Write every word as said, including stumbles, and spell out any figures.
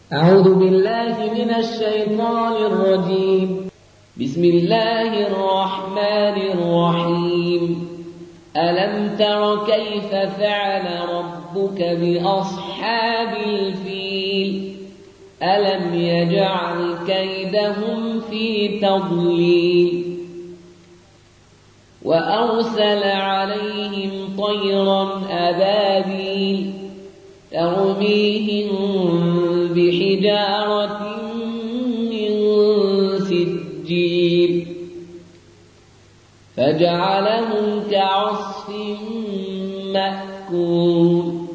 أعوذ بالله من الشيطان الرجيم. بسم الله الرحمن الرحيم. ألم تر كيف فعل ربك بأصحاب الفيل؟ ألم يجعل كيدهم في تضليل وأرسل عليهم طيرا أبابيل ترميهم بحجارة من سجيل فجعلهم كعصف مأكول.